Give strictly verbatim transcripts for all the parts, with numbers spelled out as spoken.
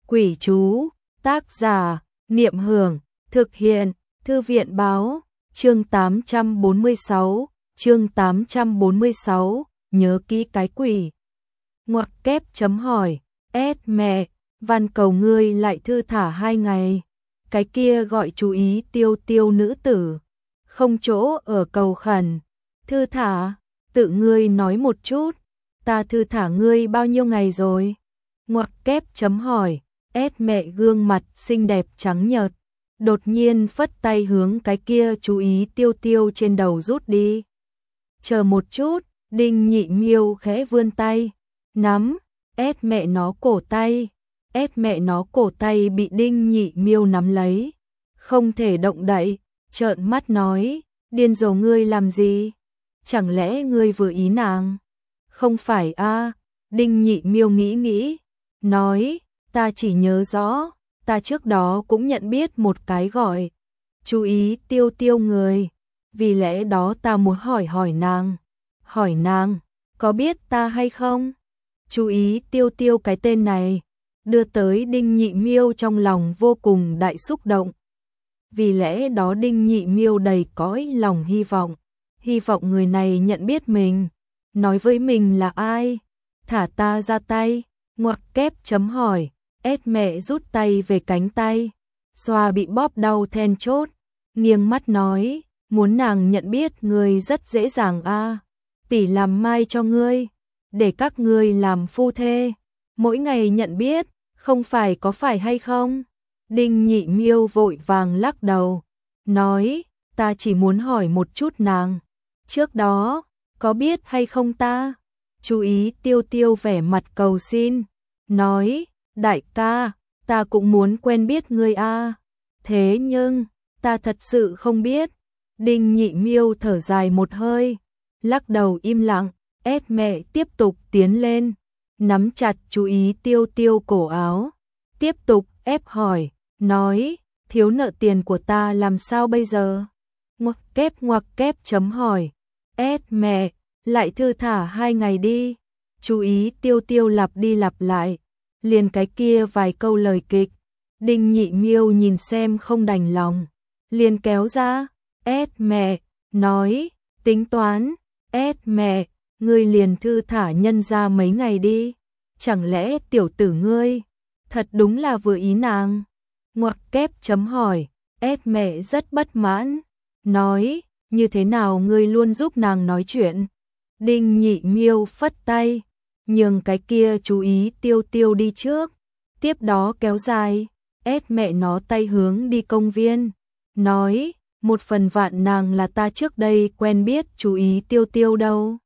Quỷ chú, tác giả, Niệm Hưởng, thực hiện, Thư viện báo, chương tám trăm bốn mươi sáu, chương tám trăm bốn mươi sáu, nhớ kỹ cái quỷ. Ngoặc kép chấm hỏi, ét mẹ, van cầu ngươi lại thư thả hai ngày. Cái kia gọi chú ý tiêu tiêu nữ tử, không chỗ ở cầu khẩn. Thư thả, tự ngươi nói một chút, ta thư thả ngươi bao nhiêu ngày rồi? Ngoặc kép chấm hỏi, ét mẹ gương mặt xinh đẹp trắng nhợt, đột nhiên phất tay hướng cái kia chú ý tiêu tiêu trên đầu rút đi. Chờ một chút, Đinh Nhị Miêu khẽ vươn tay, nắm, ét mẹ nó cổ tay, ét mẹ nó cổ tay bị Đinh Nhị Miêu nắm lấy, không thể động đậy, trợn mắt nói, điên rồ ngươi làm gì? Chẳng lẽ ngươi vừa ý nàng? Không phải a? Đinh Nhị Miêu nghĩ nghĩ, nói, ta chỉ nhớ rõ, ta trước đó cũng nhận biết một cái gọi, chú ý tiêu tiêu người, vì lẽ đó ta muốn hỏi hỏi nàng, hỏi nàng, có biết ta hay không? Chú ý tiêu tiêu cái tên này, đưa tới Đinh Nhị Miêu trong lòng vô cùng đại xúc động. Vì lẽ đó Đinh Nhị Miêu đầy cõi lòng hy vọng, hy vọng người này nhận biết mình, nói với mình là ai, thả ta ra tay. Ngoặc kép chấm hỏi, ét mẹ rút tay về cánh tay, xoa bị bóp đau then chốt, nghiêng mắt nói, muốn nàng nhận biết ngươi rất dễ dàng a, tỷ làm mai cho ngươi, để các ngươi làm phu thê, mỗi ngày nhận biết, không phải có phải hay không? Đinh Nhị Miêu vội vàng lắc đầu, nói, ta chỉ muốn hỏi một chút nàng, trước đó, có biết hay không ta? Chú ý tiêu tiêu vẻ mặt cầu xin, nói, đại ca, ta cũng muốn quen biết ngươi a, thế nhưng, ta thật sự không biết. Đinh Nhị Miêu thở dài một hơi, lắc đầu im lặng, ét mẹ tiếp tục tiến lên, nắm chặt chú ý tiêu tiêu cổ áo, tiếp tục ép hỏi, nói, thiếu nợ tiền của ta làm sao bây giờ? Ngoặc kép ngoặc kép chấm hỏi, ét mẹ, lại thư thả hai ngày đi. Chú ý tiêu tiêu lặp đi lặp lại, liền cái kia vài câu lời kịch. Đinh Nhị Miêu nhìn xem không đành lòng, liền kéo ra, ét mẹ, nói, tính toán, ét mẹ, ngươi liền thư thả nhân ra mấy ngày đi, chẳng lẽ tiểu tử ngươi, thật đúng là vừa ý nàng. Ngoặc kép chấm hỏi, ét mẹ rất bất mãn, nói, như thế nào ngươi luôn giúp nàng nói chuyện? Đinh Nhị Miêu phất tay, nhường cái kia chú ý tiêu tiêu đi trước, tiếp đó kéo dài, ét mẹ nó tay hướng đi công viên, nói, một phần vạn nàng là ta trước đây quen biết chú ý tiêu tiêu đâu.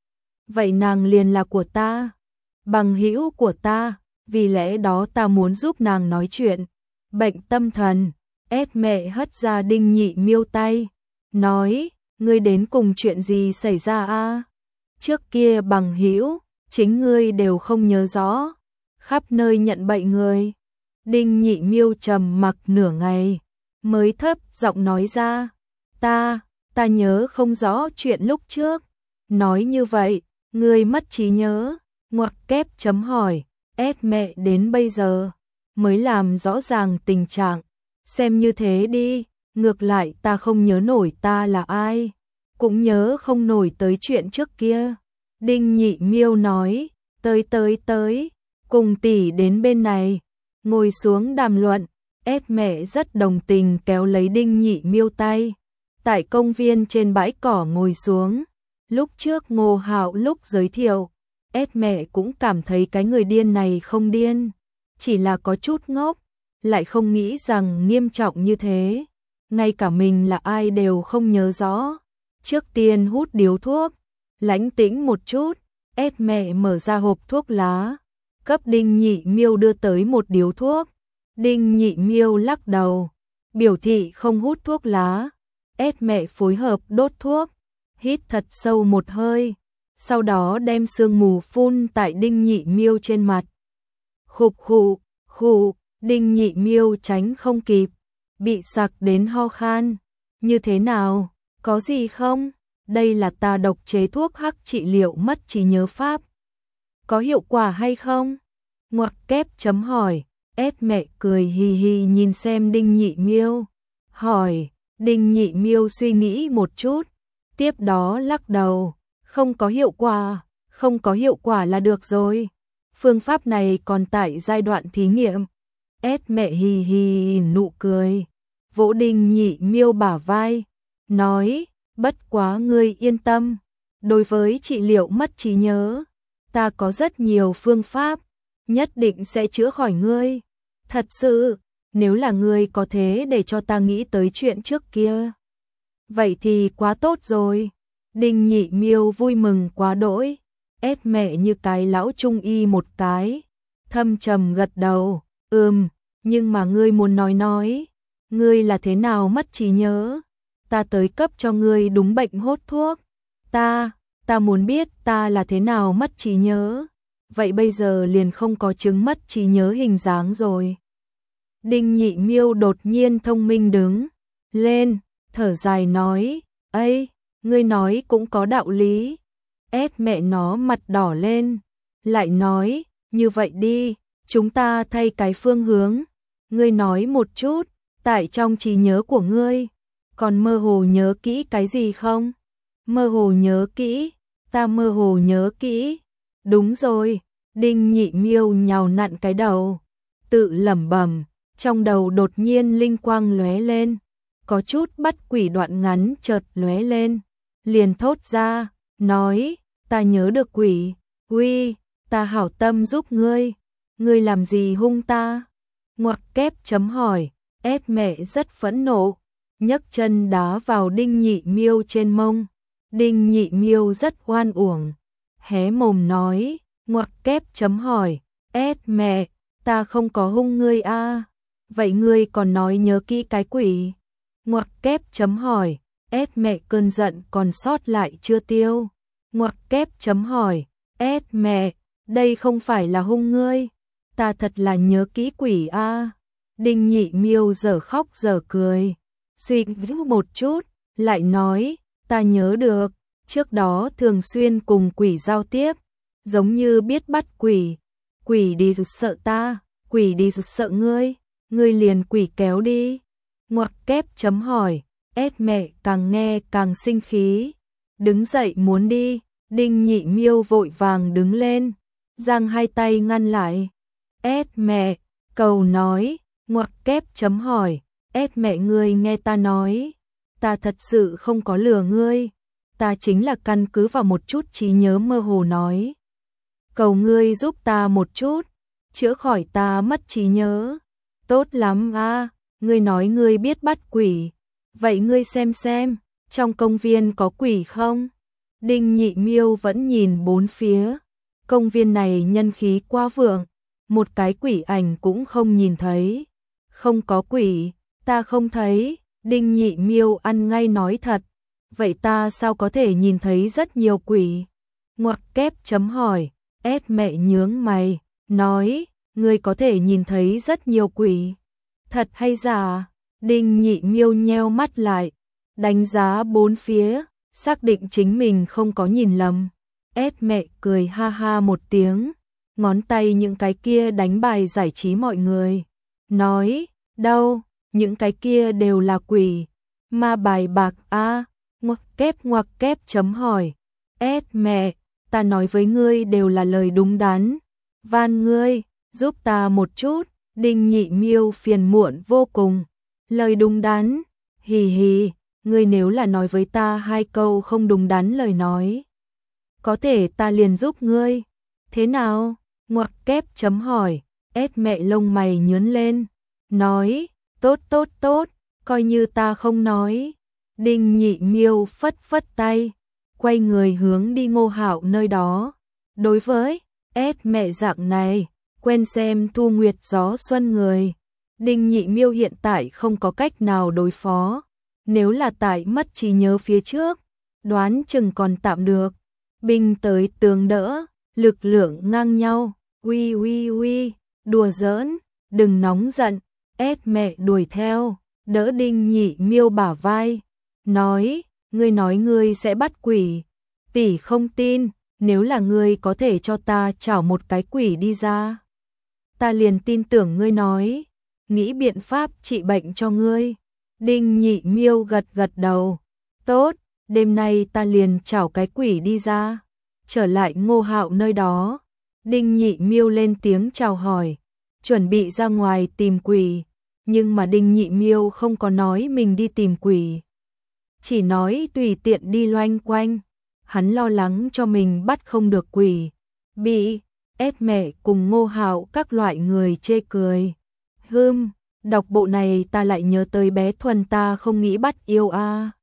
Vậy nàng liền là của ta, bằng hữu của ta, vì lẽ đó ta muốn giúp nàng nói chuyện. Bệnh tâm thần, ét mẹ hất ra Đinh Nhị Miêu tay, nói, ngươi đến cùng chuyện gì xảy ra a? Trước kia bằng hữu, chính ngươi đều không nhớ rõ, khắp nơi nhận bệnh người. Đinh Nhị Miêu trầm mặc nửa ngày, mới thấp giọng nói ra, ta, ta nhớ không rõ chuyện lúc trước. Nói như vậy, ngươi mất trí nhớ. Ngoặc kép chấm hỏi, ét mẹ đến bây giờ mới làm rõ ràng tình trạng, xem như thế đi, ngược lại ta không nhớ nổi ta là ai, cũng nhớ không nổi tới chuyện trước kia. Đinh Nhị Miêu nói, tới tới tới, cùng tỷ đến bên này, ngồi xuống đàm luận. Ét mẹ rất đồng tình kéo lấy Đinh Nhị Miêu tay, tại công viên trên bãi cỏ ngồi xuống. Lúc trước Ngô Hạo lúc giới thiệu, ét mẹ cũng cảm thấy cái người điên này không điên, chỉ là có chút ngốc, lại không nghĩ rằng nghiêm trọng như thế, ngay cả mình là ai đều không nhớ rõ. Trước tiên hút điếu thuốc, lãnh tĩnh một chút, ét mẹ mở ra hộp thuốc lá, cấp Đinh Nhị Miêu đưa tới một điếu thuốc. Đinh Nhị Miêu lắc đầu, biểu thị không hút thuốc lá. Ét mẹ phối hợp đốt thuốc, hít thật sâu một hơi, sau đó đem sương mù phun tại Đinh Nhị Miêu trên mặt. Khục khụ, khụ, Đinh Nhị Miêu tránh không kịp, bị sặc đến ho khan. Như thế nào, có gì không? Đây là ta độc chế thuốc hắc trị liệu mất trí nhớ pháp. Có hiệu quả hay không? Ngoặc kép chấm hỏi, Ét mẹ cười hì hì nhìn xem Đinh Nhị Miêu, hỏi. Đinh Nhị Miêu suy nghĩ một chút, tiếp đó lắc đầu, không có hiệu quả, không có hiệu quả là được rồi. Phương pháp này còn tại giai đoạn thí nghiệm. Ét mẹ hì hì nụ cười, vỗ Đinh Nhị Miêu bả vai, nói, bất quá ngươi yên tâm, đối với trị liệu mất trí nhớ, ta có rất nhiều phương pháp, nhất định sẽ chữa khỏi ngươi. Thật sự, nếu là ngươi có thế để cho ta nghĩ tới chuyện trước kia, vậy thì quá tốt rồi. Đinh Nhị Miêu vui mừng quá đỗi, ét mẹ như cái lão trung y một cái, thâm trầm gật đầu, ừm, nhưng mà ngươi muốn nói nói, ngươi là thế nào mất trí nhớ, ta tới cấp cho ngươi đúng bệnh hốt thuốc, ta, ta muốn biết ta là thế nào mất trí nhớ, vậy bây giờ liền không có chứng mất trí nhớ hình dáng rồi. Đinh Nhị Miêu đột nhiên thông minh đứng lên, thở dài nói, ấy, ngươi nói cũng có đạo lý. Ét mẹ nó mặt đỏ lên, lại nói, như vậy đi, chúng ta thay cái phương hướng. Ngươi nói một chút, tại trong trí nhớ của ngươi, còn mơ hồ nhớ kỹ cái gì không? Mơ hồ nhớ kỹ, ta mơ hồ nhớ kỹ. Đúng rồi, Đinh Nhị Miêu nhào nặn cái đầu, tự lẩm bẩm, trong đầu đột nhiên linh quang lóe lên, có chút bắt quỷ đoạn ngắn chợt lóe lên, liền thốt ra, nói, ta nhớ được quỷ, uy, ta hảo tâm giúp ngươi, ngươi làm gì hung ta? Ngoặc kép chấm hỏi, ét mẹ rất phẫn nộ, nhấc chân đá vào Đinh Nhị Miêu trên mông. Đinh Nhị Miêu rất oan uổng, hé mồm nói, ngoặc kép chấm hỏi, ét mẹ, ta không có hung ngươi a, à. Vậy ngươi còn nói nhớ kỹ cái quỷ? Ngoặc kép chấm hỏi, ét mẹ cơn giận còn sót lại chưa tiêu. Ngoặc kép chấm hỏi, ét mẹ, đây không phải là hung ngươi, ta thật là nhớ kỹ quỷ a. À. Đinh Nhị Miêu giờ khóc giờ cười, suy nghĩ một chút, lại nói, ta nhớ được, trước đó thường xuyên cùng quỷ giao tiếp, giống như biết bắt quỷ, quỷ đi sợ ta, quỷ đi sợ ngươi, ngươi liền quỷ kéo đi. Ngoặc kép chấm hỏi, ét mẹ càng nghe càng sinh khí, đứng dậy muốn đi, Đinh Nhị Miêu vội vàng đứng lên, giang hai tay ngăn lại. Ét mẹ, cầu nói, ngoặc kép chấm hỏi, ét mẹ ngươi nghe ta nói, ta thật sự không có lừa ngươi, ta chính là căn cứ vào một chút trí nhớ mơ hồ nói. Cầu ngươi giúp ta một chút, chữa khỏi ta mất trí nhớ. Tốt lắm a, à, ngươi nói ngươi biết bắt quỷ, vậy ngươi xem xem, trong công viên có quỷ không? Đinh Nhị Miêu vẫn nhìn bốn phía, công viên này nhân khí quá vượng, một cái quỷ ảnh cũng không nhìn thấy. Không có quỷ, ta không thấy. Đinh Nhị Miêu ăn ngay nói thật, vậy ta sao có thể nhìn thấy rất nhiều quỷ? Ngoặc kép chấm hỏi, ét mẹ nhướng mày, nói, ngươi có thể nhìn thấy rất nhiều quỷ. Thật hay giả? Đinh Nhị Miêu nheo mắt lại, đánh giá bốn phía, xác định chính mình không có nhìn lầm. Ét mẹ cười ha ha một tiếng, ngón tay những cái kia đánh bài giải trí mọi người, nói, đâu, những cái kia đều là quỷ, ma bài bạc a. À. Ngoặc kép ngoặc kép chấm hỏi, ét mẹ, ta nói với ngươi đều là lời đúng đắn, van ngươi, giúp ta một chút. Đinh Nhị Miêu phiền muộn vô cùng, lời đúng đắn, hì hì, ngươi nếu là nói với ta hai câu không đúng đắn lời nói, có thể ta liền giúp ngươi, thế nào? Ngoặc kép chấm hỏi, ét mẹ lông mày nhướng lên, nói, tốt tốt tốt, coi như ta không nói. Đinh Nhị Miêu phất phất tay, quay người hướng đi Ngô Hạo nơi đó. Đối với ét mẹ dạng này, quen xem thu nguyệt gió xuân người, Đinh Nhị Miêu hiện tại không có cách nào đối phó. Nếu là tại mất trí nhớ phía trước, đoán chừng còn tạm được. Binh tới tướng đỡ, lực lượng ngang nhau, uy uy uy, đùa giỡn, đừng nóng giận. Ét mẹ đuổi theo, đỡ Đinh Nhị Miêu bả vai, nói, ngươi nói ngươi sẽ bắt quỷ, tỷ không tin, nếu là ngươi có thể cho ta chảo một cái quỷ đi ra, ta liền tin tưởng ngươi nói, nghĩ biện pháp trị bệnh cho ngươi. Đinh Nhị Miêu gật gật đầu, tốt, đêm nay ta liền chảo cái quỷ đi ra, trở lại Ngô Hạo nơi đó. Đinh Nhị Miêu lên tiếng chào hỏi, chuẩn bị ra ngoài tìm quỷ, nhưng mà Đinh Nhị Miêu không có nói mình đi tìm quỷ, chỉ nói tùy tiện đi loanh quanh. Hắn lo lắng cho mình bắt không được quỷ, bị ét mẹ cùng Ngô Hạo các loại người chê cười. Hừm, đọc bộ này ta lại nhớ tới bé Thuần ta không nghĩ bắt yêu a. À.